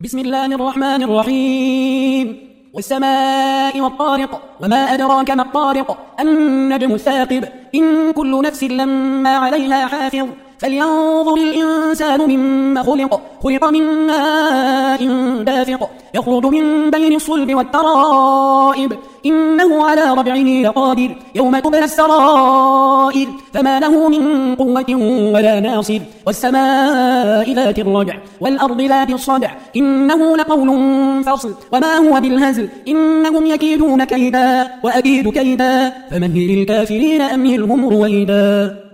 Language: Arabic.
بسم الله الرحمن الرحيم والسماء والطارق وما أدراك ما الطارق النجم الثاقب إن كل نفس لما عليها حافظ فلينظر الإنسان مما خلق من ماء دافق يخرج من بين الصلب والترائب إنه على رجعه لقادر يوم تبلى السرائر فما له من قوة ولا ناصر والسماء ذات الرجع والأرض ذات الصدع إنه لقول فصل وما هو بالهزل إنهم يكيدون كيدا وأكيد كيدا فمهل الكافرين أمهلهم رويدا.